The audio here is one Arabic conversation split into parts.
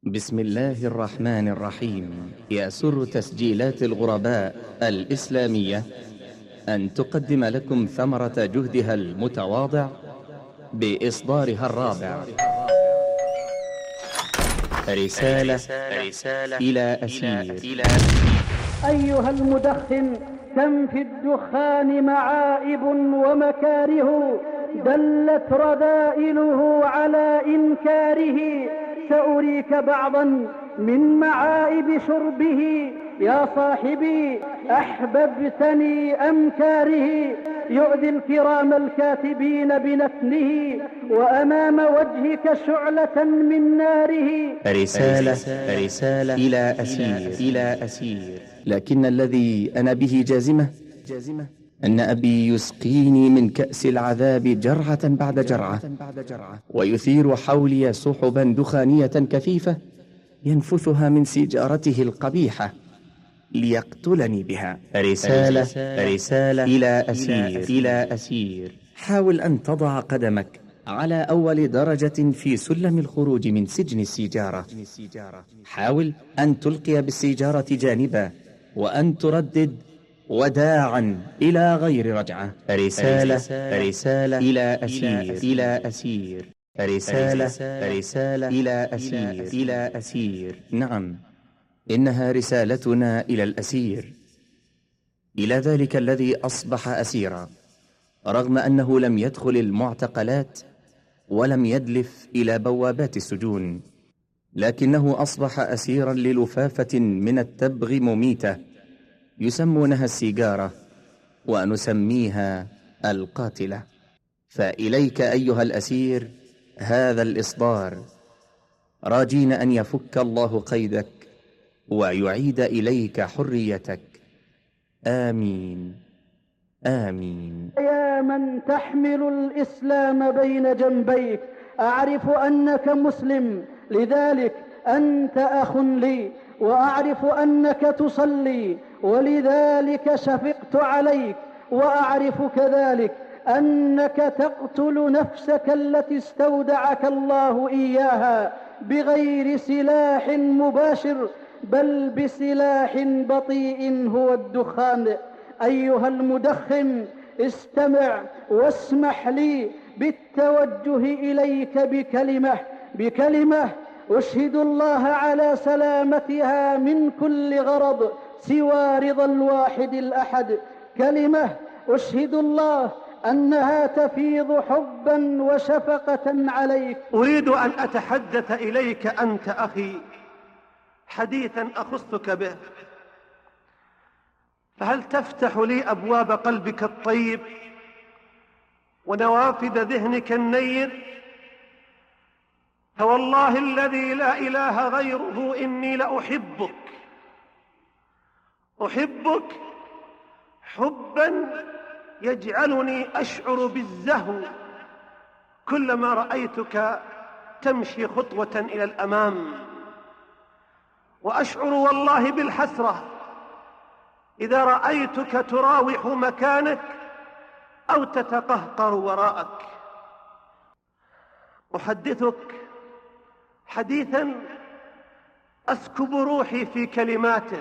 بسم الله الرحمن الرحيم. يسر تسجيلات الغرباء الإسلامية أن تقدم لكم ثمرة جهدها المتواضع بإصدارها الرابع، رسالة إلى أسير. أيها المدخن، كم في الدخان معائب ومكاره، دلت رذائله على إنكاره. سأريك بعضا من معائب شربه يا صاحبي، أحببتني أم كاره. يؤذي الكرام الكاتبين بنتنه، وأمام وجهك شعلة من ناره. رسالة إلى أسير. لكن الذي أنا به جازمة أن أبي يسقيني من كأس العذاب جرعة بعد جرعة، ويثير حولي سحبا دخانية كثيفة ينفثها من سيجارته القبيحة ليقتلني بها. رسالة إلى أسير. حاول أن تضع قدمك على أول درجة في سلم الخروج من سجن السيجارة. حاول أن تلقي بالسيجارة جانبا، وأن تردد وداعا إلى غير رجعة. رسالة إلى أسير. رسالة إلى أسير. نعم، إنها رسالتنا إلى الأسير، إلى ذلك الذي أصبح أسيرا رغم أنه لم يدخل المعتقلات ولم يدلف إلى بوابات السجون، لكنه أصبح أسيرا للفافة من التبغ مميتة يسمونها السيجارة، ونسميها القاتلة. فإليك أيها الأسير هذا الإصدار، راجين أن يفك الله قيدك ويعيد إليك حريتك. آمين آمين. يا من تحمل الإسلام بين جنبيك، أعرف أنك مسلم، لذلك أنت أخ لي، وأعرف أنك تصلي، ولذلك شفقت عليك، وأعرف كذلك أنك تقتل نفسك التي استودعك الله إياها بغير سلاح مباشر، بل بسلاح بطيء هو الدخان. أيها المدخن، استمع واسمح لي بالتوجه إليك بكلمة أشهد الله على سلامتها من كل غرض سوى رضا الواحد الأحد. كلمة أشهد الله أنها تفيض حبا وشفقة عليك. أريد أن أتحدث إليك أنت أخي حديثا أخصك به، فهل تفتح لي أبواب قلبك الطيب ونوافذ ذهنك النير؟ فوالله الذي لا إله غيره إني لأحبك، أحبك حبا يجعلني أشعر بالزهو كلما رأيتك تمشي خطوة إلى الأمام، وأشعر والله بالحسرة إذا رأيتك تراوح مكانك أو تتقهقر وراءك. أحدثك حديثا أسكب روحي في كلماته،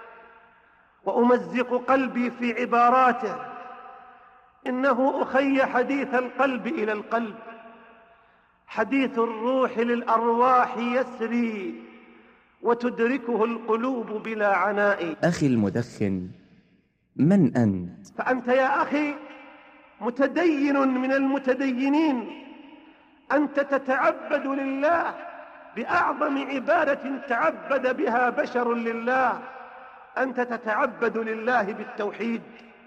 وأمزق قلبي في عباراته. إنه أخي حديث القلب إلى القلب، حديث الروح للأرواح يسري وتدركه القلوب بلا عناء. أخي المدخن، من أنت؟ فأنت يا أخي متدين من المتدينين، أنت تتعبد لله بأعظم عبادة تعبد بها بشر لله، أنت تتعبد لله بالتوحيد.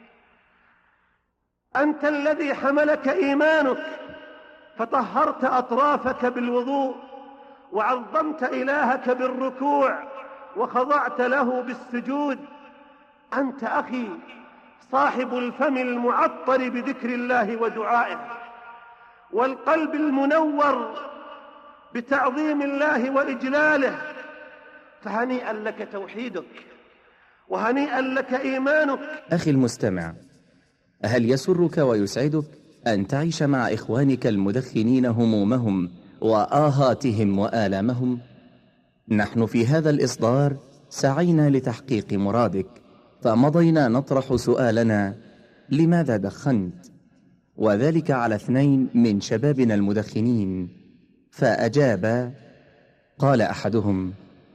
أنت الذي حملك إيمانك فطهرت أطرافك بالوضوء، وعظمت إلهك بالركوع، وخضعت له بالسجود. أنت أخي صاحب الفم المعطر بذكر الله ودعائه، والقلب المنور بتعظيم الله وإجلاله. فهنيئا لك توحيدك، وهنيئا لك إيمانك. أخي المستمع، هل يسرك ويسعدك أن تعيش مع إخوانك المدخنين همومهم وآهاتهم وآلامهم؟ نحن في هذا الإصدار سعينا لتحقيق مرادك، فمضينا نطرح سؤالنا: لماذا دخنت؟ وذلك على 2 من شبابنا المدخنين، فأجابا. قال أحدهم: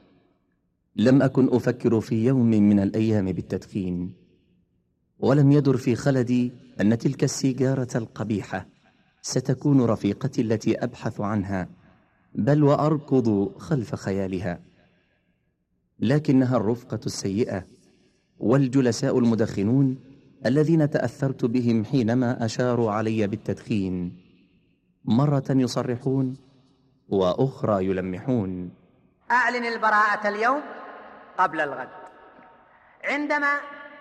لم أكن أفكر في يوم من الأيام بالتدخين، ولم يدر في خلدي أن تلك السيجارة القبيحة ستكون رفيقتي التي أبحث عنها، بل وأركض خلف خيالها، لكنها الرفقة السيئة والجلساء المدخنون الذين تأثرت بهم حينما أشاروا علي بالتدخين، مرة يصرحون وأخرى يلمحون. أعلن البراءة اليوم قبل الغد. عندما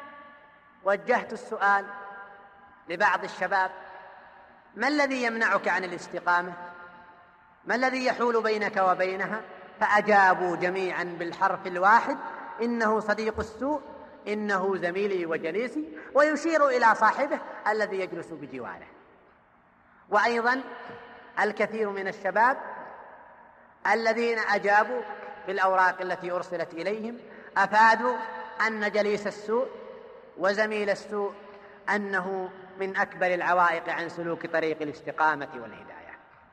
وجهت السؤال لبعض الشباب: ما الذي يمنعك عن الاستقامة؟ ما الذي يحول بينك وبينها؟ فأجابوا جميعا بالحرف الواحد: إنه صديق السوء، إنه زميلي وجليسي، ويشير إلى صاحبه الذي يجلس بجواره. وأيضا الكثير من الشباب الذين أجابوا بالأوراق التي أرسلت إليهم أفادوا أن جليس السوء وزميل السوء أنه من أكبر العوائق عن سلوك طريق الاستقامة والهداية.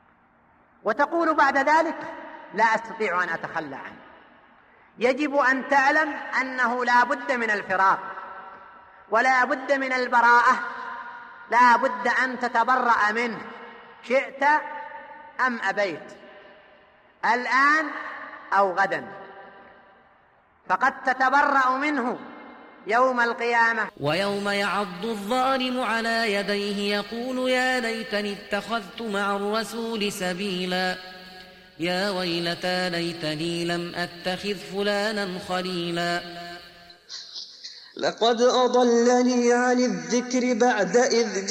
وتقول بعد ذلك: لا أستطيع أن أتخلى عنه. يجب أن تعلم أنه لا بد من الفراق ولا بد من البراءة، لا بد أن تتبرأ منه شئت أم أبيت، الآن أو غدا، فقد تتبرأ منه يوم القيامة. ويوم يعض الظالم على يديه يقول: يا ليتني اتخذت مع الرسول سبيلا، يا ويلتى ليتني لم أتخذ فلانا خليلا. لقد أضلني عن الذكر بعد إذ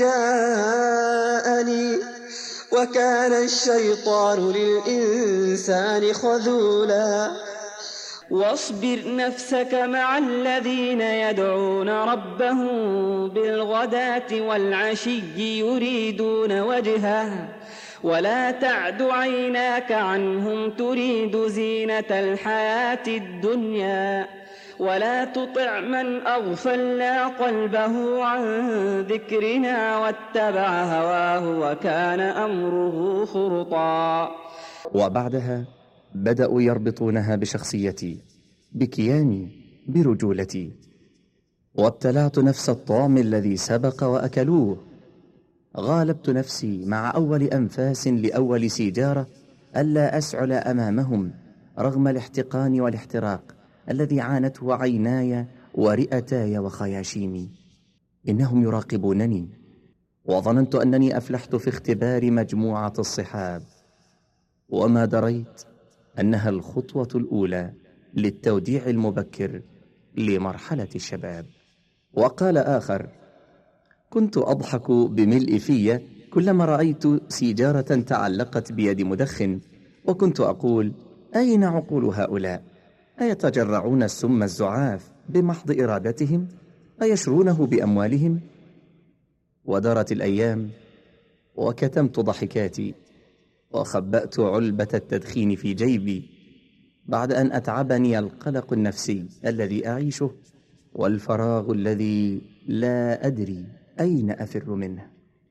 جاءني، وكان الشيطان للإنسان خذولا. واصبر نفسك مع الذين يدعون ربهم بالغداة والعشي يريدون وجهه، ولا تعد عيناك عنهم تريد زينة الحياة الدنيا، ولا تطع من أغفلنا قلبه عن ذكرنا واتبع هواه وكان أمره فرطا. وبعدها بدأوا يربطونها بشخصيتي، بكياني، برجولتي، وابتلعت نفس الطعم الذي سبق وأكلوه. غالبت نفسي مع أول أنفاس لأول سيجارة ألا أسعل أمامهم رغم الاحتقان والاحتراق الذي عانته عيناي ورئتاي وخياشيمي. إنهم يراقبونني، وظننت أنني أفلحت في اختبار مجموعة الصحاب، وما دريت أنها الخطوة الأولى للتوديع المبكر لمرحلة الشباب. وقال آخر: كنت أضحك بملء في كلما رأيت سيجارة تعلقت بيد مدخن، وكنت أقول: أين عقول هؤلاء؟ أيتجرعون السم الزعاف بمحض إرادتهم؟ أيشرونه بأموالهم؟ ودارت الأيام وكتمت ضحكاتي وخبأت علبة التدخين في جيبي، بعد أن أتعبني القلق النفسي الذي أعيشه والفراغ الذي لا أدري أين أفر منه.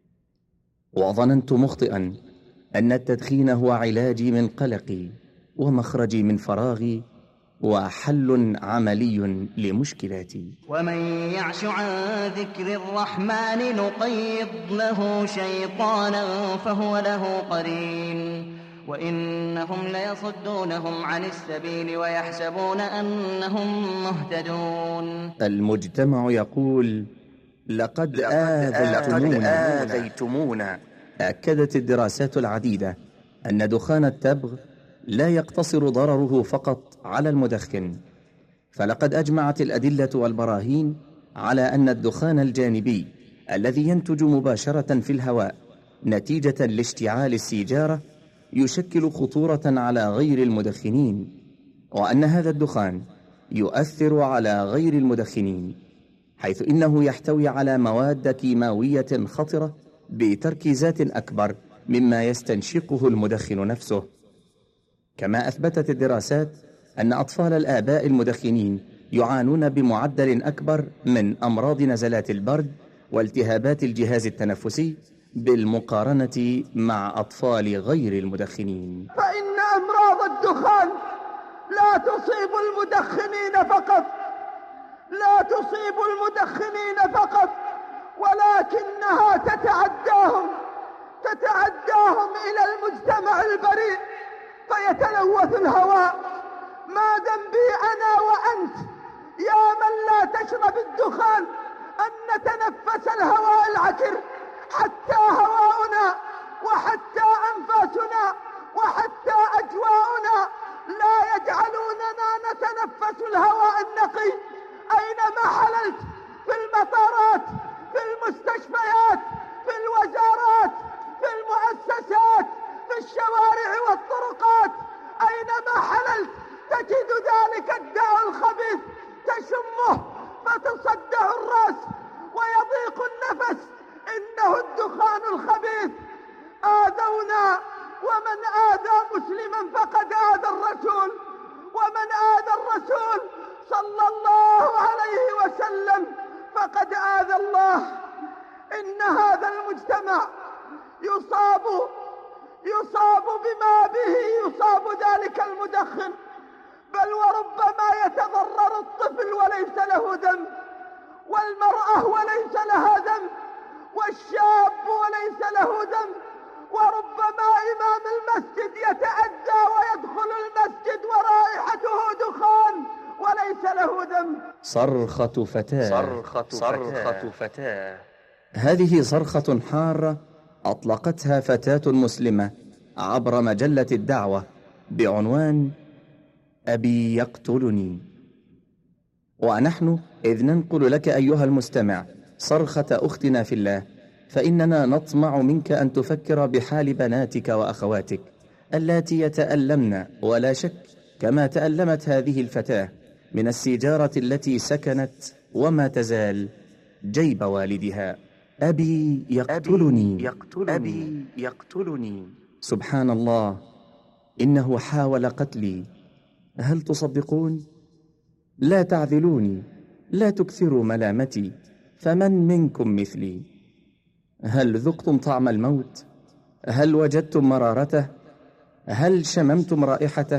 وظننت مخطئا أن التدخين هو علاجي من قلقي ومخرجي من فراغي وحل عملي لمشكلاتي. ومن يعش عن ذكر الرحمن نقيض له شيطانا فهو له قرين، وإنهم ليصدونهم عن السبيل ويحسبون أنهم مهتدون. المجتمع يقول: لقد آذيتمونا. أكدت الدراسات العديدة أن دخان التبغ لا يقتصر ضرره فقط على المدخن، فلقد أجمعت الأدلة والبراهين على أن الدخان الجانبي الذي ينتج مباشرة في الهواء نتيجة لاشتعال السيجارة يشكل خطورة على غير المدخنين، وأن هذا الدخان يؤثر على غير المدخنين، حيث إنه يحتوي على مواد كيماوية خطرة بتركيزات أكبر مما يستنشقه المدخن نفسه. كما أثبتت الدراسات أن أطفال الآباء المدخنين يعانون بمعدل أكبر من أمراض نزلات البرد والتهابات الجهاز التنفسي بالمقارنة مع أطفال غير المدخنين. فإن أمراض الدخان لا تصيب المدخنين فقط، لا تصيب المدخنين فقط، ولكنها تتعداهم إلى المجتمع البريء فيتلوث الهواء. ما ذنبي أنا وأنت يا من لا تشرب الدخان أن نتنفس الهواء العكر، حتى هواؤنا وحتى أنفاسنا وحتى أجواؤنا لا يجعلوننا نتنفس الهواء النقي. أينما حللت، في المطارات، في المستشفيات، في الوزارات، في المؤسسات، في الشوارع والطرقات، أينما حللت تجد ذلك الداء الخبيث، تشمه فتصدع الرأس ويضيق النفس. إنه الدخان الخبيث. آذونا، ومن آذى مسلما فقد آذى الرسول، ومن آذى الرسول صلى الله عليه وسلم فقد آذى الله. إن هذا المجتمع يصاب بما به يصاب ذلك المدخن، بل وربما يتضرر الطفل وليس له ذنب، والمرأة وليس لها ذنب، والشاب وليس له ذنب، وربما إمام المسجد يتأذى ويدخل المسجد ورائحته دخان وليس له ذنب. صرخة فتاة. هذه صرخة حارة أطلقتها فتاة مسلمة عبر مجلة الدعوة بعنوان أبي يقتلني. ونحن إذ ننقل لك أيها المستمع صرخة أختنا في الله، فإننا نطمع منك أن تفكر بحال بناتك وأخواتك اللاتي يتألمن ولا شك كما تألمت هذه الفتاة من السيجارة التي سكنت وما تزال جيب والدها. أبي يقتلني. سبحان الله، إنه حاول قتلي. هل تصدقون؟ لا تعذلوني، لا تكثروا ملامتي، فمن منكم مثلي؟ هل ذقتم طعم الموت؟ هل وجدتم مرارته؟ هل شممتم رائحته؟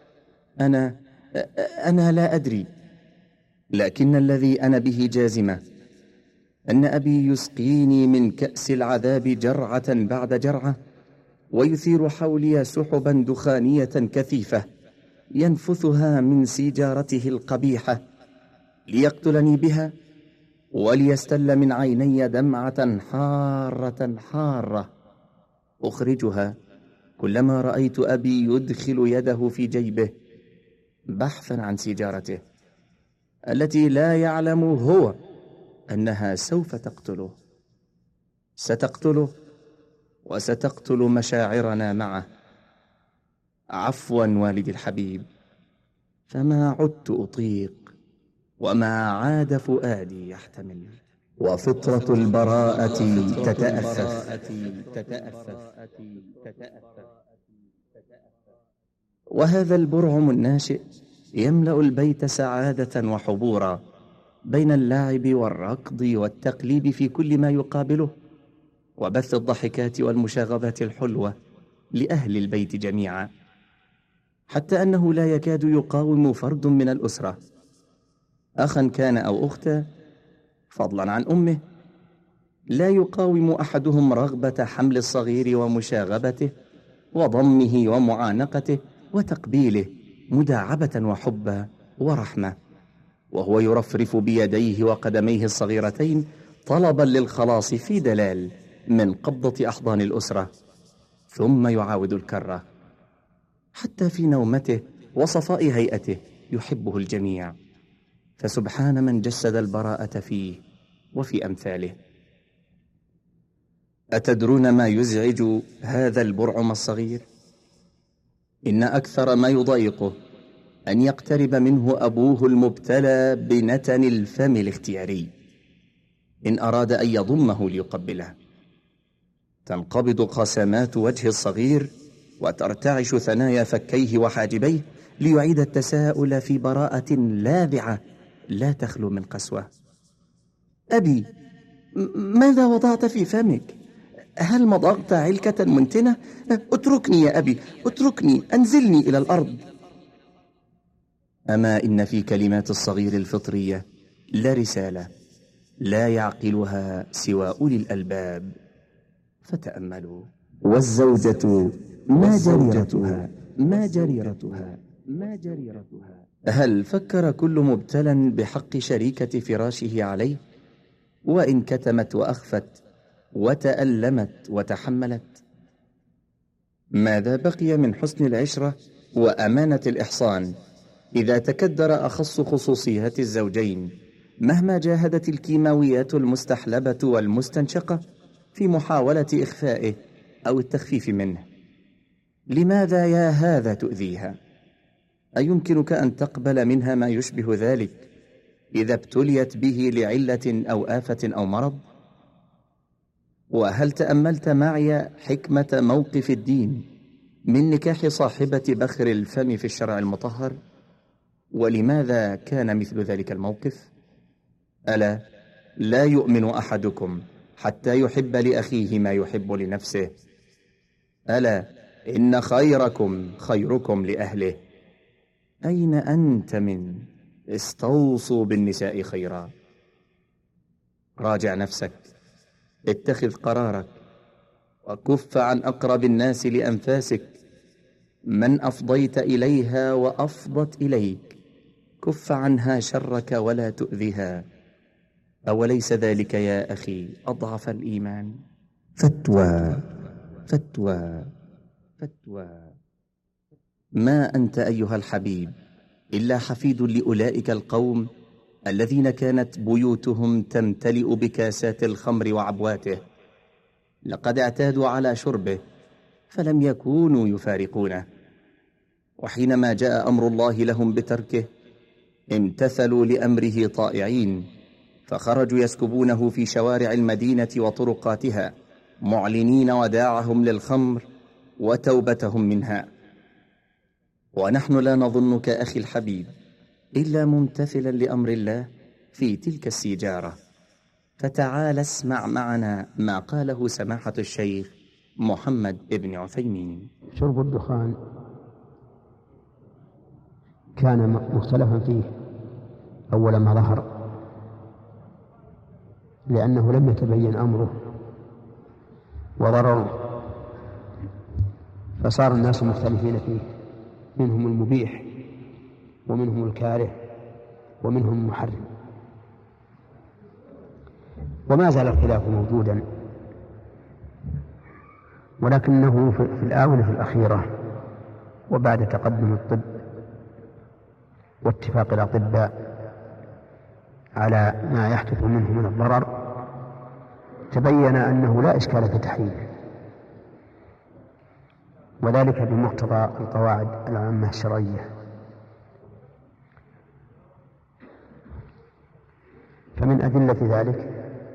أنا لا أدري، لكن الذي أنا به جازمة أن أبي يسقيني من كأس العذاب جرعة بعد جرعة، ويثير حولي سحبا دخانية كثيفة ينفثها من سيجارته القبيحة ليقتلني بها، وليستل من عيني دمعة حارة أخرجها كلما رأيت أبي يدخل يده في جيبه بحثا عن سيجارته التي لا يعلم هو أنها سوف تقتله. ستقتله وستقتل مشاعرنا معه. عفوا والدي الحبيب، فما عدت أطيق، وما عاد فؤادي يحتمل، وفطرة البراءة تتأثف. وهذا البرعم الناشئ يملأ البيت سعادة وحبورا بين اللعب والركض والتقليب في كل ما يقابله، وبث الضحكات والمشاغبات الحلوة لأهل البيت جميعا، حتى أنه لا يكاد يقاوم فرد من الأسرة، أخا كان أو أختا فضلا عن أمه، لا يقاوم أحدهم رغبة حمل الصغير ومشاغبته وضمه ومعانقته وتقبيله مداعبة وحبا ورحمة، وهو يرفرف بيديه وقدميه الصغيرتين طلبا للخلاص في دلال من قبضة أحضان الأسرة، ثم يعاود الكرة. حتى في نومته وصفاء هيئته يحبه الجميع، فسبحان من جسد البراءة فيه وفي أمثاله. أتدرون ما يزعج هذا البرعم الصغير؟ إن أكثر ما يضايقه أن يقترب منه أبوه المبتلى بنتن الفم الاختياري إن أراد أن يضمه ليقبله. تنقبض قسمات وجه الصغير وترتعش ثنايا فكيه وحاجبيه ليعيد التساؤل في براءة لاذعة لا تخلو من قسوة. أبي، ماذا وضعت في فمك؟ هل مضغت علكة منتنة؟ اتركني يا أبي، اتركني، أنزلني إلى الأرض. أما إن في كلمات الصغير الفطرية لرسالة لا يعقلها سوى أولي الألباب، فتأملوا. والزوجة ما جريرتها ما جريرتها ما جريرتها. هل فكر كل مبتلى بحق شريكة فراشه عليه، وإن كتمت وأخفت وتألمت وتحملت؟ ماذا بقي من حسن العشرة وأمانة الإحصان إذا تكدر أخص خصوصيات الزوجين مهما جاهدت الكيماويات المستحلبة والمستنشقة في محاولة إخفائه أو التخفيف منه؟ لماذا يا هذا تؤذيها؟ أيمكنك أن تقبل منها ما يشبه ذلك إذا ابتليت به لعلة أو آفة أو مرض؟ وهل تأملت معي حكمة موقف الدين من نكاح صاحبة بخر الفم في الشرع المطهر؟ ولماذا كان مثل ذلك الموقف؟ ألا لا يؤمن أحدكم حتى يحب لأخيه ما يحب لنفسه. ألا إن خيركم خيركم لأهله. أين أنت من استوصوا بالنساء خيرا؟ راجع نفسك، اتخذ قرارك، وكف عن أقرب الناس لأنفاسك. من أفضيت إليها وأفضت إليك كف عنها شرك ولا تؤذها. أوليس ذلك يا أخي أضعف الإيمان؟ فتوى فتوى فتوى. ما أنت أيها الحبيب إلا حفيد لأولئك القوم الذين كانت بيوتهم تمتلئ بكاسات الخمر وعبواته. لقد اعتادوا على شربه فلم يكونوا يفارقونه، وحينما جاء أمر الله لهم بتركه امتثلوا لأمره طائعين، فخرجوا يسكبونه في شوارع المدينة وطرقاتها معلنين وداعهم للخمر وتوبتهم منها. ونحن لا نظنك أخي الحبيب إلا ممتثلا لأمر الله في تلك السيجارة. فتعال اسمع معنا ما قاله سماحة الشيخ محمد ابن عثيمين. شرب الدخان كان مختلفا فيه أول ما ظهر، لأنه لم يتبين أمره وضرره، فصار الناس مختلفين فيه، منهم المبيح ومنهم الكاره ومنهم المحرم. وما زال الخلاف موجودا، ولكنه في الآونة الأخيرة وبعد تقدم الطب واتفاق الأطباء على ما يحدث منه من الضرر تبين أنه لا إشكال في تحريمه، وذلك بمقتضى القواعد العامة الشرعية. فمن أدلة ذلك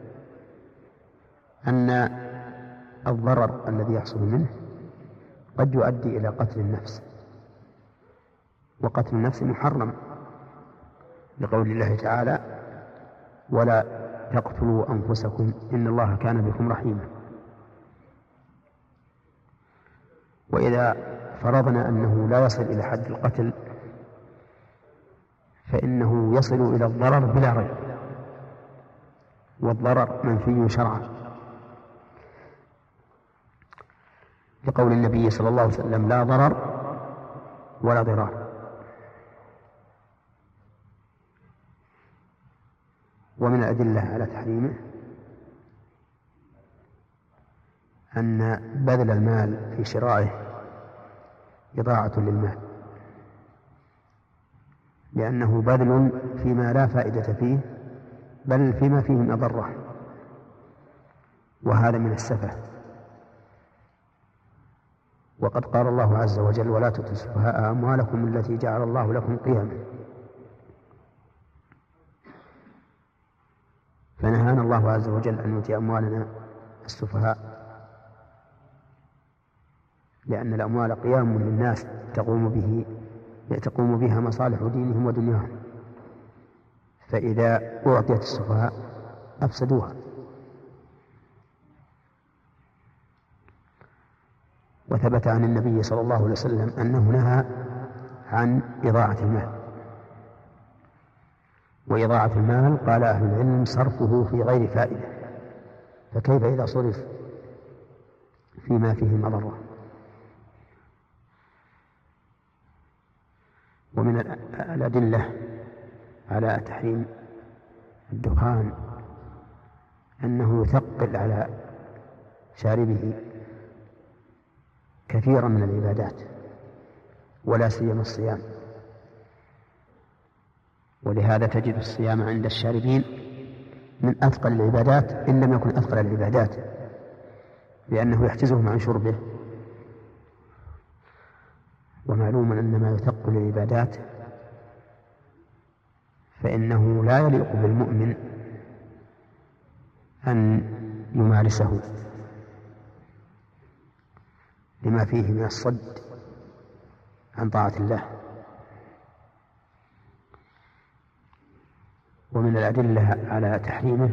أن الضرر الذي يحصل منه قد يؤدي إلى قتل النفس، وقتل النفس محرم لقول الله تعالى: ولا تقتلوا أنفسكم إن الله كان بكم رحيما. وإذا فرضنا أنه لا يصل إلى حد القتل فإنه يصل إلى الضرر بلا ريب، والضرر منفي شرعا، لقول النبي صلى الله عليه وسلم: لا ضرر ولا ضرار. ومن الأدلة على تحريمه أن بذل المال في شرائه إضاعة للمال، لأنه بذل فيما لا فائدة فيه بل فيما فيه مضرة، وهذا من السفه. وقد قال الله عز وجل: ولا تؤتوا السفهاء أموالكم التي جعل الله لكم قياما. فنهانا الله عز وجل أن نؤتي أموالنا السفهاء، لأن الأموال قيام للناس تقوم به تقوم بها مصالح دينهم ودنياهم، فإذا أعطيت السفهاء أفسدوها. وثبت عن النبي صلى الله عليه وسلم أنه نهى عن إضاعة المال، وإضاعة المال قال أهل العلم صرفه في غير فائدة، فكيف إذا صرف فيما فيه مضرة؟ ومن الأدلة على تحريم الدخان أنه يثقل على شاربه كثيرا من العبادات، ولا سيما الصيام، ولهذا تجد الصيام عند الشاربين من أثقل العبادات إن لم يكن أثقل العبادات، لأنه يحجزهم عن شربه. ومعلوم أن ما يثقل العبادات فإنه لا يليق بالمؤمن أن يمارسه لما فيه من الصد عن طاعة الله. ومن الأدلة على تحريمه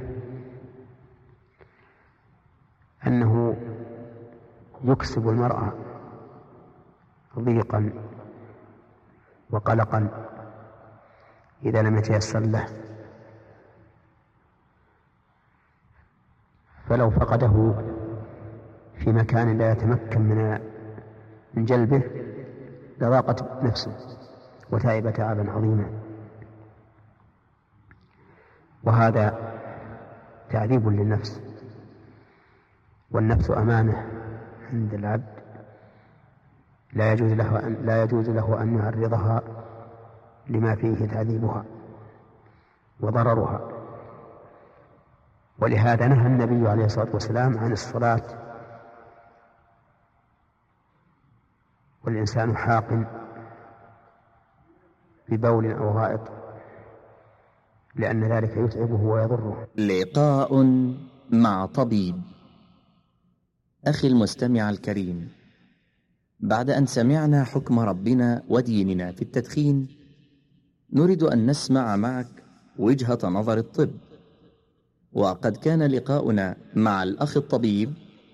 أنه يكسب المرأة ضيقا وقلقا إذا لم يتيسر له، فلو فقده في مكان لا يتمكن من جلبه لضاقت نفسه وتعب تعبا عظيما، وهذا تعذيب للنفس، والنفس أمانة عند العبد لا يجوز له أن يعرضها لما فيه تعذيبها وضررها. ولهذا نهى النبي عليه الصلاة والسلام عن الصلاة والإنسان حاق ببول أو غائط، لأن ذلك يتعبه ويضره. لقاء مع طبيب. أخي المستمع الكريم، بعد أن سمعنا حكم ربنا وديننا في التدخين، نريد أن نسمع معك وجهة نظر الطب. وقد كان لقاؤنا مع الأخ الطبيب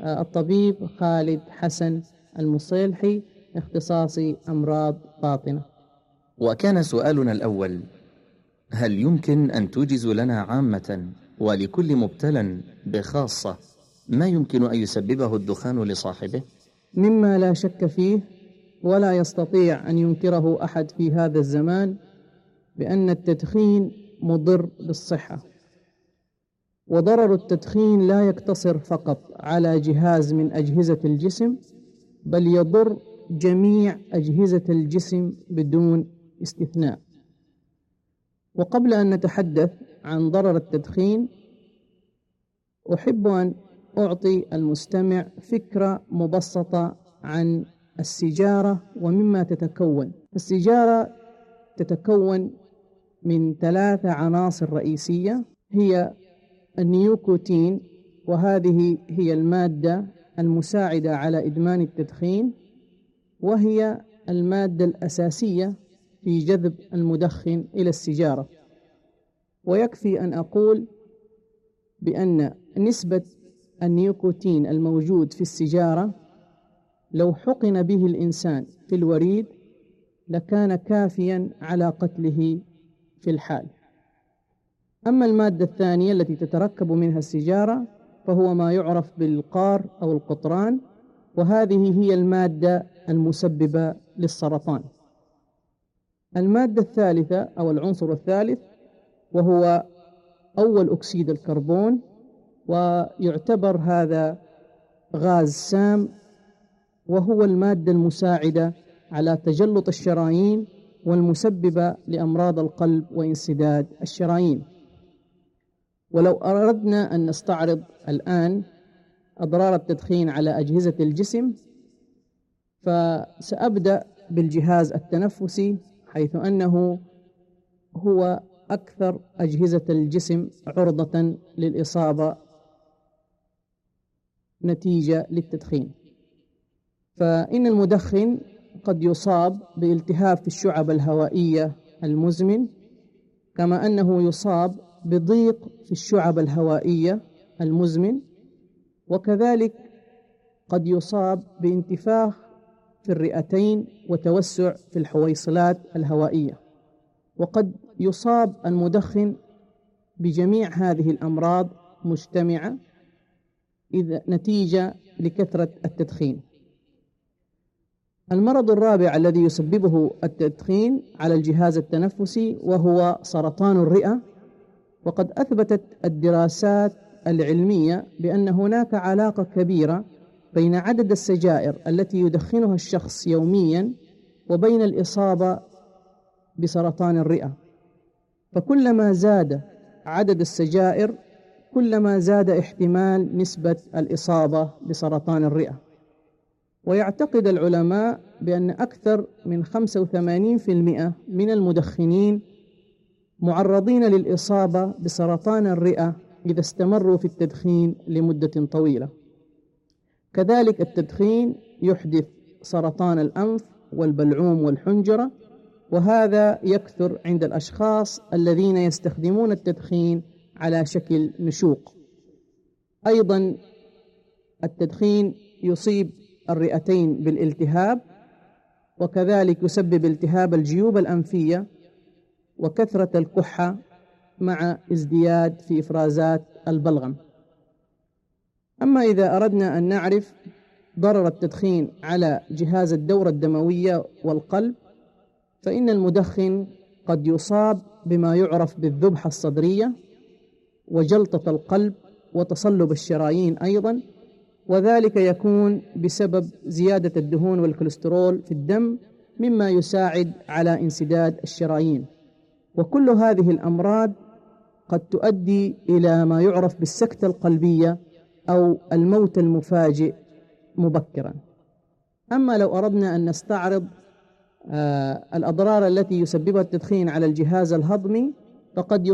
خالد حسن المصيلحي، اختصاصي أمراض باطنة. وكان سؤالنا الأول: هل يمكن أن توجز لنا عامة ولكل مبتلى بخاصة ما يمكن أن يسببه الدخان لصاحبه؟ مما لا شك فيه ولا يستطيع أن ينكره أحد في هذا الزمان بأن التدخين مضر بالصحة. وضرر التدخين لا يقتصر فقط على جهاز من أجهزة الجسم، بل يضر جميع أجهزة الجسم بدون استثناء. وقبل أن نتحدث عن ضرر التدخين، أحب أن أعطي المستمع فكرة مبسطة عن السيجارة ومما تتكون. السيجارة تتكون من 3 عناصر رئيسية، هي النيوكوتين، وهذه هي المادة المساعدة على إدمان التدخين، وهي المادة الأساسية في جذب المدخن إلى السيجارة. ويكفي أن أقول بأن نسبة النيوكوتين الموجود في السيجارة لو حقن به الإنسان في الوريد لكان كافيا على قتله في الحال. أما المادة الثانية التي تتركب منها السيجارة فهو ما يعرف بالقار أو القطران، وهذه هي المادة المسببة للسرطان. المادة الثالثة أو العنصر الثالث وهو أول أكسيد الكربون، ويعتبر هذا غاز سام، وهو المادة المساعدة على تجلط الشرايين والمسببة لأمراض القلب وانسداد الشرايين. ولو أردنا أن نستعرض الآن أضرار التدخين على أجهزة الجسم، فسأبدأ بالجهاز التنفسي، حيث أنه هو أكثر أجهزة الجسم عرضة للإصابة نتيجة للتدخين. فإن المدخن قد يصاب بالتهاب في الشعب الهوائية المزمن، كما أنه يصاب بضيق في الشعب الهوائية المزمن، وكذلك قد يصاب بانتفاخ في الرئتين وتوسع في الحويصلات الهوائية. وقد يصاب المدخن بجميع هذه الأمراض مجتمعة إذا نتيجة لكثرة التدخين. المرض الرابع الذي يسببه التدخين على الجهاز التنفسي وهو سرطان الرئة. وقد أثبتت الدراسات العلمية بأن هناك علاقة كبيرة بين عدد السجائر التي يدخنها الشخص يوميا وبين الإصابة بسرطان الرئة. فكلما زاد عدد السجائر كلما زاد احتمال نسبة الإصابة بسرطان الرئة. ويعتقد العلماء بأن أكثر من 85% من المدخنين معرضين للإصابة بسرطان الرئة إذا استمروا في التدخين لمدة طويلة. كذلك التدخين يحدث سرطان الأنف والبلعوم والحنجرة، وهذا يكثر عند الأشخاص الذين يستخدمون التدخين على شكل نشوق. أيضا التدخين يصيب الرئتين بالالتهاب، وكذلك يسبب التهاب الجيوب الأنفية وكثرة الكحة مع ازدياد في إفرازات البلغم. أما إذا أردنا أن نعرف ضرر التدخين على جهاز الدورة الدموية والقلب، فإن المدخن قد يصاب بما يعرف بالذبحة الصدرية وجلطة القلب وتصلب الشرايين أيضا، وذلك يكون بسبب زيادة الدهون والكوليسترول في الدم مما يساعد على انسداد الشرايين. وكل هذه الأمراض قد تؤدي إلى ما يعرف بالسكتة القلبية أو الموت المفاجئ مبكرا. أما لو أردنا أن نستعرض الأضرار التي يسببها التدخين على الجهاز الهضمي، فقد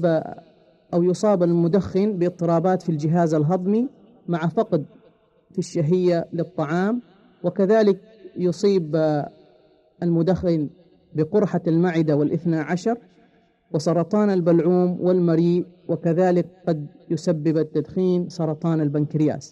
يصاب المدخن باضطرابات في الجهاز الهضمي مع فقد في الشهية للطعام، وكذلك يصيب المدخن بقرحة المعدة والاثنى عشر وسرطان البلعوم والمريء، وكذلك قد يسبب التدخين سرطان البنكرياس.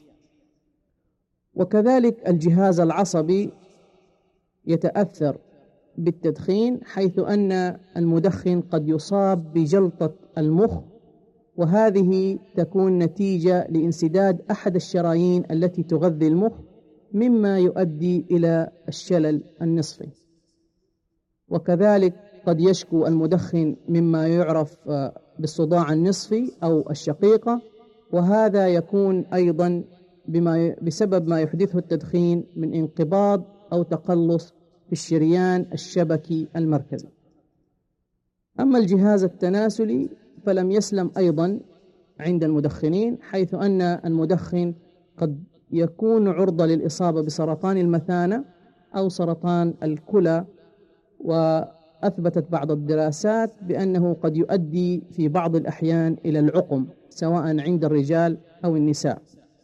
وكذلك الجهاز العصبي يتأثر بالتدخين، حيث أن المدخن قد يصاب بجلطة المخ، وهذه تكون نتيجة لانسداد أحد الشرايين التي تغذي المخ مما يؤدي إلى الشلل النصفي. وكذلك قد يشكو المدخن مما يعرف بالصداع النصفي أو الشقيقة، وهذا يكون أيضا بسبب ما يحدثه التدخين من انقباض أو تقلص في الشريان الشبكي المركزي. أما الجهاز التناسلي فلم يسلم أيضا عند المدخنين، حيث أن المدخن قد يكون عرضة للإصابة بسرطان المثانة أو سرطان الكلى، وأثبتت بعض الدراسات بأنه قد يؤدي في بعض الأحيان إلى العقم سواء عند الرجال أو النساء.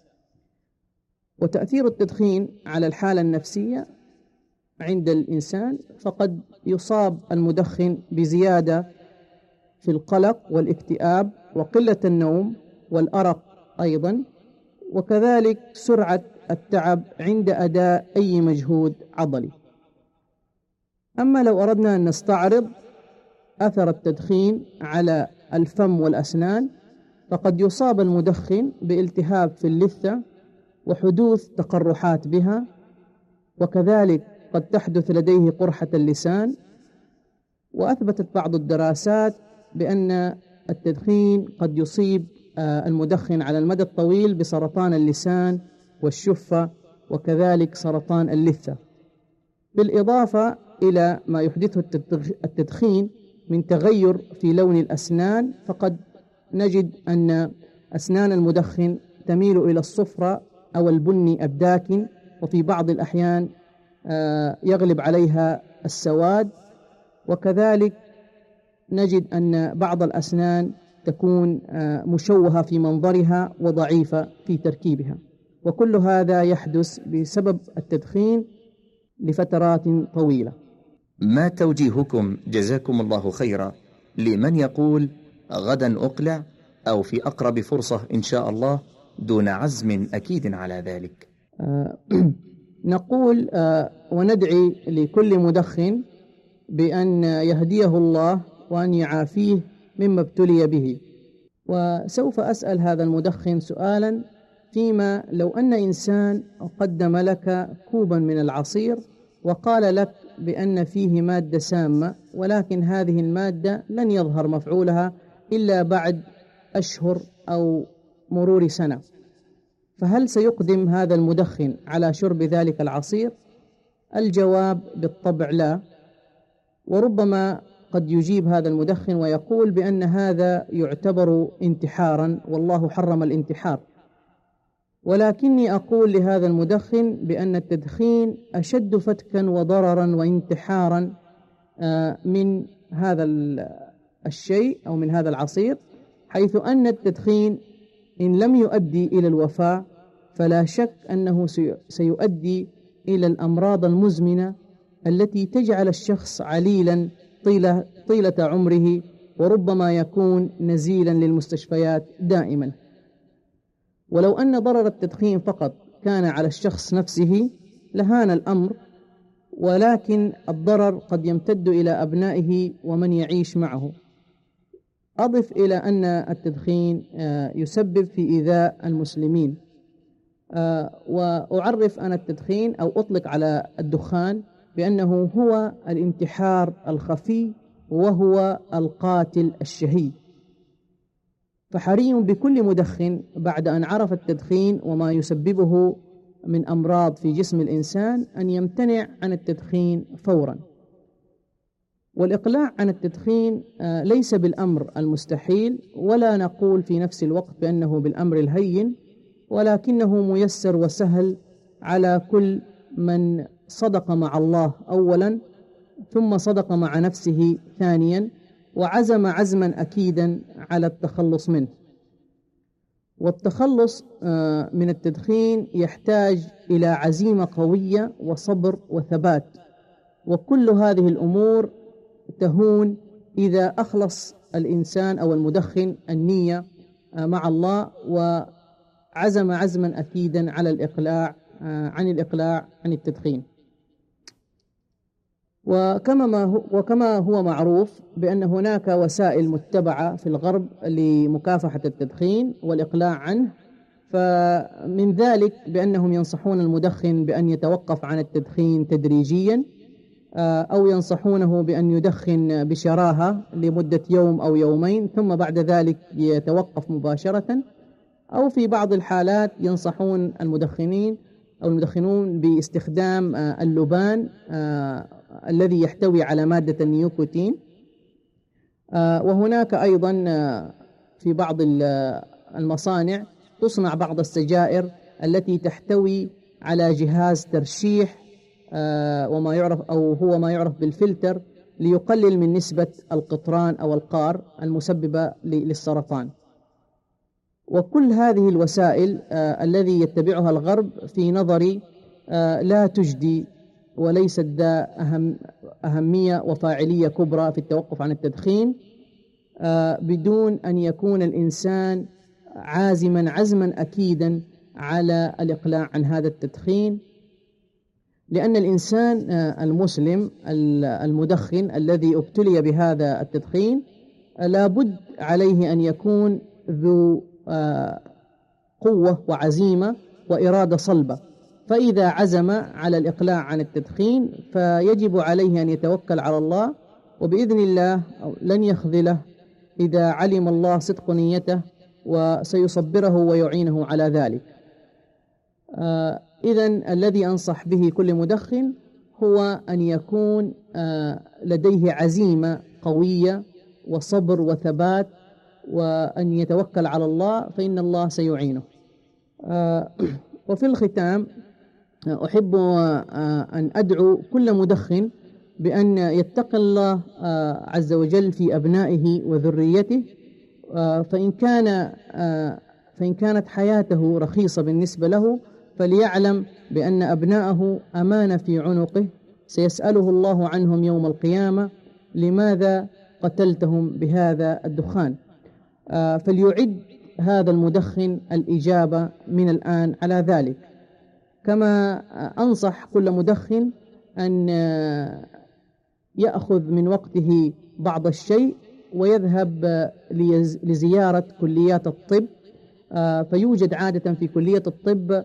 وتأثير التدخين على الحالة النفسية عند الإنسان، فقد يصاب المدخن بزيادة في القلق والاكتئاب وقلة النوم والأرق أيضا، وكذلك سرعة التعب عند أداء أي مجهود عضلي. أما لو أردنا أن نستعرض أثر التدخين على الفم والأسنان، فقد يصاب المدخن بالتهاب في اللثة وحدوث تقرحات بها، وكذلك قد تحدث لديه قرحة اللسان. وأثبتت بعض الدراسات بأن التدخين قد يصيب المدخن على المدى الطويل بسرطان اللسان والشفة وكذلك سرطان اللثة، بالإضافة إلى ما يحدثه التدخين من تغير في لون الأسنان. فقد نجد أن أسنان المدخن تميل إلى الصفرة أو البني الداكن، وفي بعض الأحيان يغلب عليها السواد، وكذلك نجد أن بعض الأسنان تكون مشوهة في منظرها وضعيفة في تركيبها. وكل هذا يحدث بسبب التدخين لفترات طويلة. ما توجيهكم جزاكم الله خيرا لمن يقول غدا أقلع أو في أقرب فرصة إن شاء الله دون عزم أكيد على ذلك؟ نقول وندعي لكل مدخن بأن يهديه الله وأن يعافيه مما ابتلي به. وسوف أسأل هذا المدخن سؤالا: فيما لو أن إنسان قدم لك كوبا من العصير وقال لك بأن فيه مادة سامة، ولكن هذه المادة لن يظهر مفعولها إلا بعد أشهر أو مرور سنة، فهل سيقدم هذا المدخن على شرب ذلك العصير؟ الجواب بالطبع لا. وربما قد يجيب هذا المدخن ويقول بأن هذا يعتبر انتحارا والله حرم الانتحار، ولكني أقول لهذا المدخن بأن التدخين أشد فتكا وضررا وانتحارا من هذا الشيء أو من هذا العصير، حيث أن التدخين إن لم يؤدي إلى الوفاة فلا شك أنه سيؤدي إلى الأمراض المزمنة التي تجعل الشخص عليلا طيلة عمره، وربما يكون نزيلا للمستشفيات دائما. ولو أن ضرر التدخين فقط كان على الشخص نفسه لهان الأمر، ولكن الضرر قد يمتد إلى أبنائه ومن يعيش معه. أضف إلى أن التدخين يسبب في إيذاء المسلمين، وأعرف أن التدخين أو أطلق على الدخان بأنه هو الانتحار الخفي وهو القاتل الشهيد. فحري بكل مدخن بعد أن عرف التدخين وما يسببه من أمراض في جسم الإنسان أن يمتنع عن التدخين فورا. والإقلاع عن التدخين ليس بالأمر المستحيل، ولا نقول في نفس الوقت بأنه بالأمر الهين، ولكنه ميسر وسهل على كل من صدق مع الله أولا، ثم صدق مع نفسه ثانيا، وعزم عزما أكيدا على التخلص منه. والتخلص من التدخين يحتاج إلى عزيمة قوية وصبر وثبات، وكل هذه الأمور تهون إذا أخلص الإنسان أو المدخن النية مع الله وعزم عزما أكيدا على الإقلاع عن التدخين. وكما هو معروف بأن هناك وسائل متبعة في الغرب لمكافحة التدخين والإقلاع عنه، فمن ذلك بأنهم ينصحون المدخن بأن يتوقف عن التدخين تدريجيا، أو ينصحونه بأن يدخن بشراهة لمدة يوم أو يومين ثم بعد ذلك يتوقف مباشرة، أو في بعض الحالات ينصحون المدخنون باستخدام اللبان الذي يحتوي على مادة النيوكوتين. وهناك أيضا في بعض المصانع تصنع بعض السجائر التي تحتوي على جهاز ترشيح وما يعرف بالفلتر ليقلل من نسبة القطران أو القار المسببة للسرطان. وكل هذه الوسائل الذي يتبعها الغرب في نظري لا تجدي وليست ذا أهمية وفاعلية كبرى في التوقف عن التدخين بدون أن يكون الإنسان عزما أكيدا على الإقلاع عن هذا التدخين. لأن الإنسان المسلم المدخن الذي ابتلي بهذا التدخين لابد عليه أن يكون ذو قوة وعزيمة وإرادة صلبة، فإذا عزم على الإقلاع عن التدخين فيجب عليه أن يتوكل على الله، وبإذن الله لن يخذله إذا علم الله صدق نيته، وسيصبره ويعينه على ذلك. إذن الذي أنصح به كل مدخن هو أن يكون لديه عزيمة قوية وصبر وثبات، وأن يتوكل على الله فإن الله سيعينه. وفي الختام أحب أن أدعو كل مدخن بأن يتقي الله عز وجل في أبنائه وذريته، فإن كانت حياته رخيصة بالنسبة له فليعلم بأن أبناءه أمانة في عنقه سيسأله الله عنهم يوم القيامة: لماذا قتلتهم بهذا الدخان؟ فليعد هذا المدخن الإجابة من الآن على ذلك. كما أنصح كل مدخن أن يأخذ من وقته بعض الشيء ويذهب لزيارة كليات الطب. فيوجد عادة في كلية الطب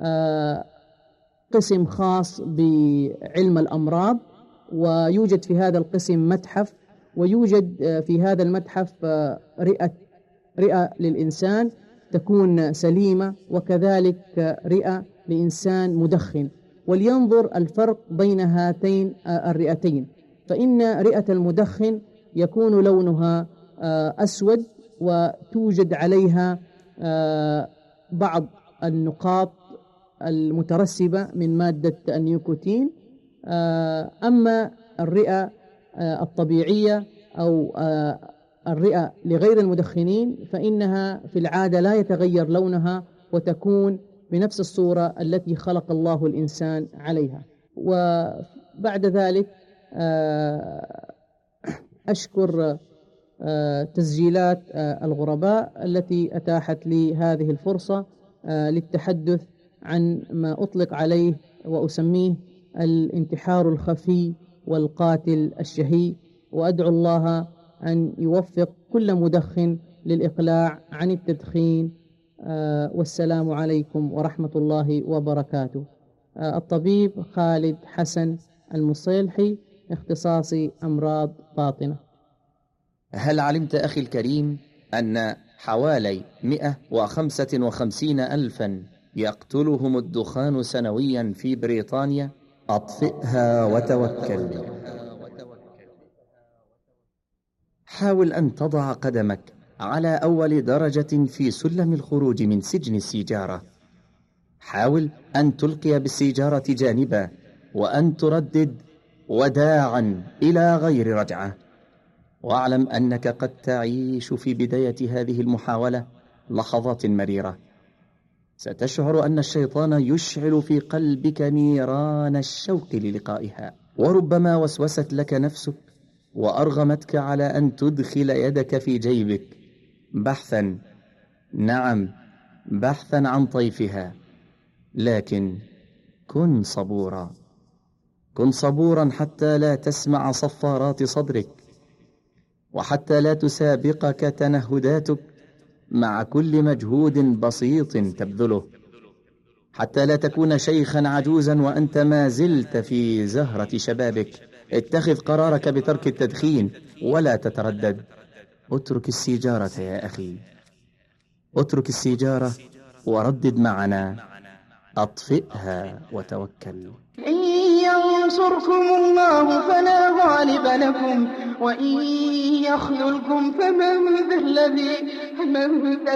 قسم خاص بعلم الأمراض، ويوجد في هذا القسم متحف، ويوجد في هذا المتحف رئة للإنسان تكون سليمة، وكذلك رئة لإنسان مدخن، ولينظر الفرق بين هاتين الرئتين. فإن رئة المدخن يكون لونها أسود، وتوجد عليها بعض النقاط المترسبة من مادة النيكوتين. أما الرئة الطبيعية أو الرئة لغير المدخنين فإنها في العادة لا يتغير لونها، وتكون بنفس الصورة التي خلق الله الإنسان عليها. وبعد ذلك أشكر تسجيلات الغرباء التي أتاحت لي هذه الفرصة للتحدث عن ما أطلق عليه وأسميه الانتحار الخفي والقاتل الشهي، وأدعو الله أن يوفق كل مدخن للإقلاع عن التدخين. والسلام عليكم ورحمة الله وبركاته. الطبيب خالد حسن المصيلحي، اختصاصي أمراض باطنة. هل علمت أخي الكريم أن حوالي 155 ألفا يقتلهم الدخان سنويا في بريطانيا؟ أطفئها وتوكل. حاول أن تضع قدمك على أول درجة في سلم الخروج من سجن السيجارة. حاول أن تلقي بالسيجارة جانبا، وأن تردد وداعا إلى غير رجعة. واعلم أنك قد تعيش في بداية هذه المحاولة لحظات مريرة. ستشعر أن الشيطان يشعل في قلبك نيران الشوق للقائها، وربما وسوست لك نفسك وأرغمتك على أن تدخل يدك في جيبك بحثا، نعم بحثا عن طيفها. لكن كن صبورا، كن صبورا حتى لا تسمع صفارات صدرك، وحتى لا تسابقك تنهداتك مع كل مجهود بسيط تبذله، حتى لا تكون شيخا عجوزا وأنت ما زلت في زهرة شبابك. اتخذ قرارك بترك التدخين ولا تتردد. اترك السيجارة يا أخي، اترك السيجارة وردد معنا: أطفئها وتوكل. إن ينصركم الله فلا غالب لكم، وإن يخذلكم فمن ذا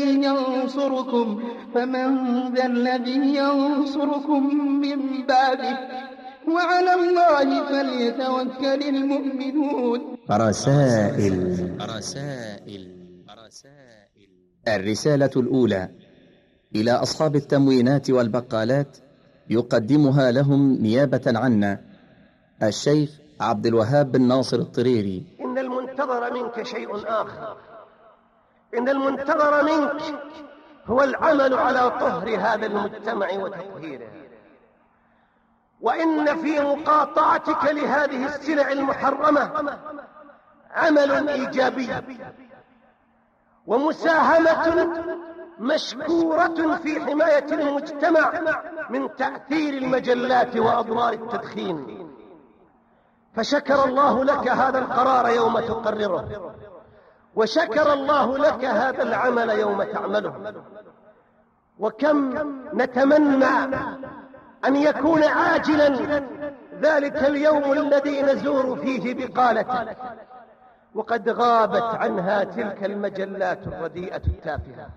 الذي ينصركم من بعده، وعلى الله فليتوكل المؤمنون. الرسالة الأولى إلى أصحاب التموينات والبقالات، يقدمها لهم نيابة عنا الشيخ عبد الوهاب بن ناصر الطريري. إن المنتظر منك شيء آخر. إن المنتظر منك هو العمل على طهر هذا المجتمع وتطهيره، وإن في مقاطعتك لهذه السلع المحرمة عمل إيجابي ومساهمة مشكورة في حماية المجتمع من تأثير المجلات وأضرار التدخين. فشكر الله لك هذا القرار يوم تقرره، وشكر الله لك هذا العمل يوم تعمله. وكم نتمنى أن يكون عاجلا ذلك اليوم الذي نزور فيه بقالتك، وقد غابت عنها تلك المجلات الرديئة التافهة،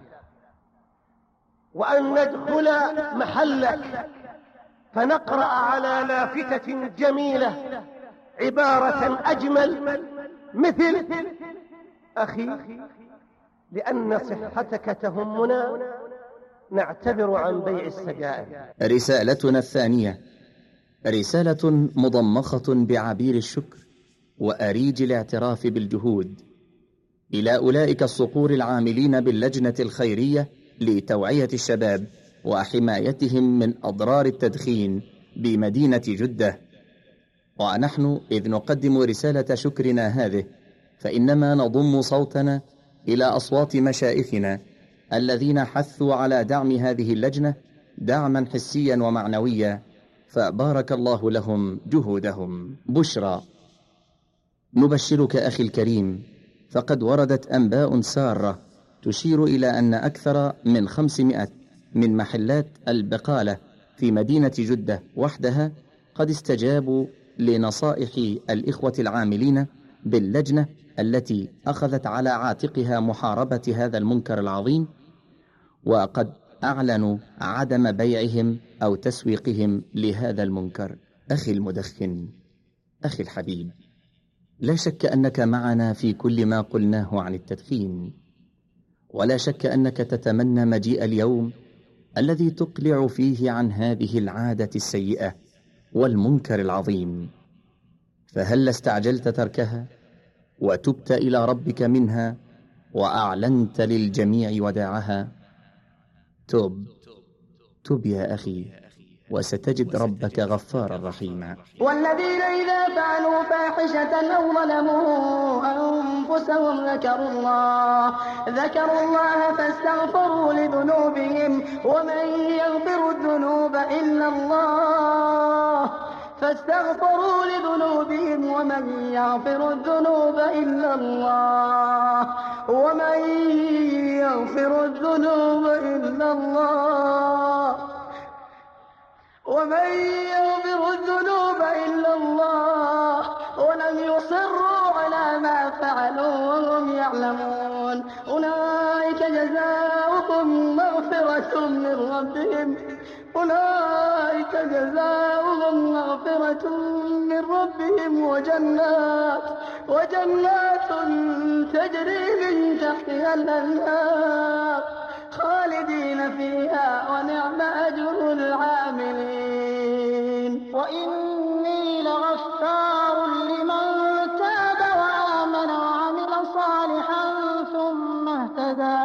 وأن ندخل محلك فنقرأ على لافتة جميلة عبارة أجمل مثل: أخي، لأن صحتك تهمنا نعتبر عن بيع السجائر. رسالتنا الثانية رسالة مضمخة بعبير الشكر وأريج الاعتراف بالجهود إلى أولئك الصقور العاملين باللجنة الخيرية لتوعية الشباب وحمايتهم من أضرار التدخين بمدينة جدة. ونحن إذ نقدم رسالة شكرنا هذه فإنما نضم صوتنا إلى أصوات مشايخنا الذين حثوا على دعم هذه اللجنة دعما حسيا ومعنويا، فبارك الله لهم جهودهم. بشرى، نبشرك أخي الكريم، فقد وردت أنباء سارة تشير إلى أن أكثر من 500 من محلات البقالة في مدينة جدة وحدها قد استجابوا لنصائح الإخوة العاملين باللجنة التي أخذت على عاتقها محاربة هذا المنكر العظيم، وقد أعلنوا عدم بيعهم أو تسويقهم لهذا المنكر. أخي المدخن، أخي الحبيب، لا شك أنك معنا في كل ما قلناه عن التدخين، ولا شك أنك تتمنى مجيء اليوم الذي تقلع فيه عن هذه العادة السيئة والمنكر العظيم. فهل استعجلت تركها وتبت إلى ربك منها وأعلنت للجميع وداعها؟ تب يا أخي، وستجد ربك غفارا رحيما. والذين إذا فعلوا فاحشة أو ظلموا أنفسهم ذكروا الله فاستغفروا لذنوبهم ومن يغفر الذنوب إلا الله ولم يصروا على ما فعلوا وهم يعلمون أولئك جزاؤهم مغفرة من ربهم وجنات تجري من تحتها الأنهار خالدين فيها ونعم أجر العاملين. وإني لغفار لمن تاب وآمن وعمل صالحا ثم اهتدى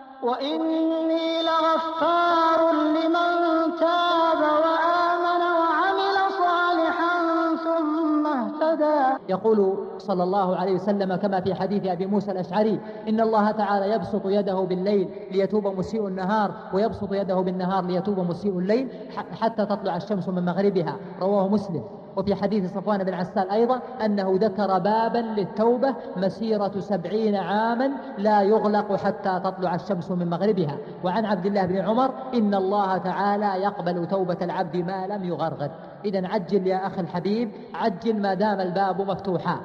يقول صلى الله عليه وسلم كما في حديث أبي موسى الأشعري: إن الله تعالى يبسط يده بالليل ليتوب مسيء النهار، ويبسط يده بالنهار ليتوب مسيء الليل حتى تطلع الشمس من مغربها، رواه مسلم. وفي حديث صفوان بن عسال أيضا أنه ذكر بابا للتوبة مسيرة 70 عاما لا يغلق حتى تطلع الشمس من مغربها. وعن عبد الله بن عمر: إن الله تعالى يقبل توبة العبد ما لم يغرغر. إذن عجل يا أخي الحبيب، عجل ما دام الباب مفتوحا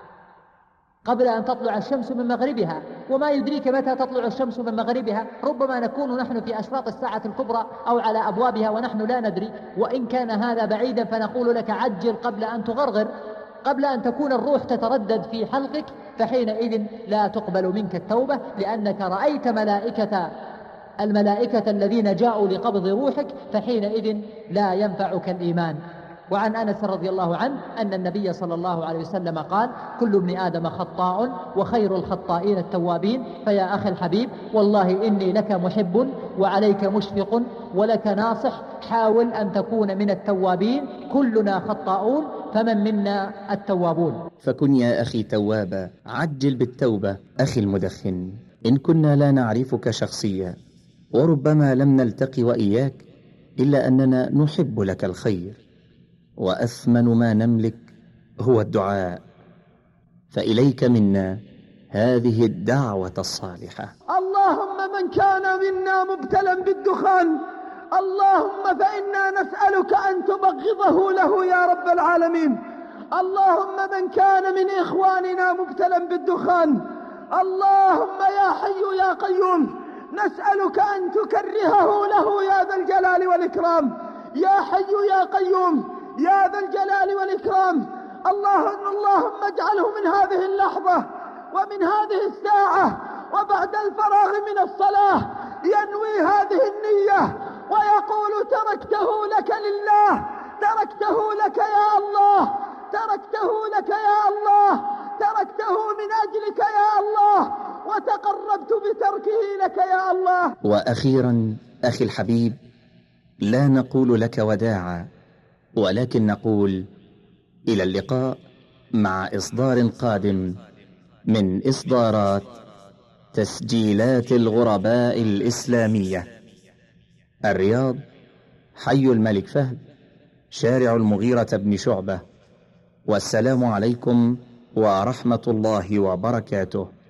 قبل أن تطلع الشمس من مغربها. وما يدريك متى تطلع الشمس من مغربها؟ ربما نكون نحن في أشراط الساعة الكبرى أو على أبوابها ونحن لا ندري. وإن كان هذا بعيدا فنقول لك عجل قبل أن تغرغر، قبل أن تكون الروح تتردد في حلقك، فحينئذ لا تقبل منك التوبة، لأنك رأيت الملائكة الذين جاءوا لقبض روحك، فحينئذ لا ينفعك الإيمان. وعن أنس رضي الله عنه أن النبي صلى الله عليه وسلم قال: كل ابن آدم خطاء وخير الخطائين التوابين. فيا أخي الحبيب، والله إني لك محب وعليك مشفق ولك ناصح، حاول أن تكون من التوابين، كلنا خطاؤون فمن منا التوابون. فكن يا أخي توابا، عجل بالتوبة. أخي المدخن، إن كنا لا نعرفك شخصيا وربما لم نلتقي وإياك، إلا أننا نحب لك الخير، وأثمن ما نملك هو الدعاء، فإليك منا هذه الدعوة الصالحة. اللهم من كان منا مبتلا بالدخان، اللهم فإنا نسألك أن تبغضه له يا رب العالمين. اللهم من كان من إخواننا مبتلا بالدخان، اللهم يا حي يا قيوم نسألك أن تكرهه له يا ذا الجلال والإكرام. يا حي يا قيوم يا ذا الجلال والإكرام، اللهم اجعله من هذه اللحظة ومن هذه الساعة وبعد الفراغ من الصلاة ينوي هذه النية ويقول تركته لك لله، تركته لك يا الله، تركته لك يا الله، تركته من أجلك يا الله، وتقربت بتركه لك يا الله. وأخيرا أخي الحبيب، لا نقول لك وداعا، ولكن نقول إلى اللقاء مع إصدار قادم من إصدارات تسجيلات الغرباء الإسلامية. الرياض، حي الملك فهد، شارع المغيرة بن شعبة. والسلام عليكم ورحمة الله وبركاته.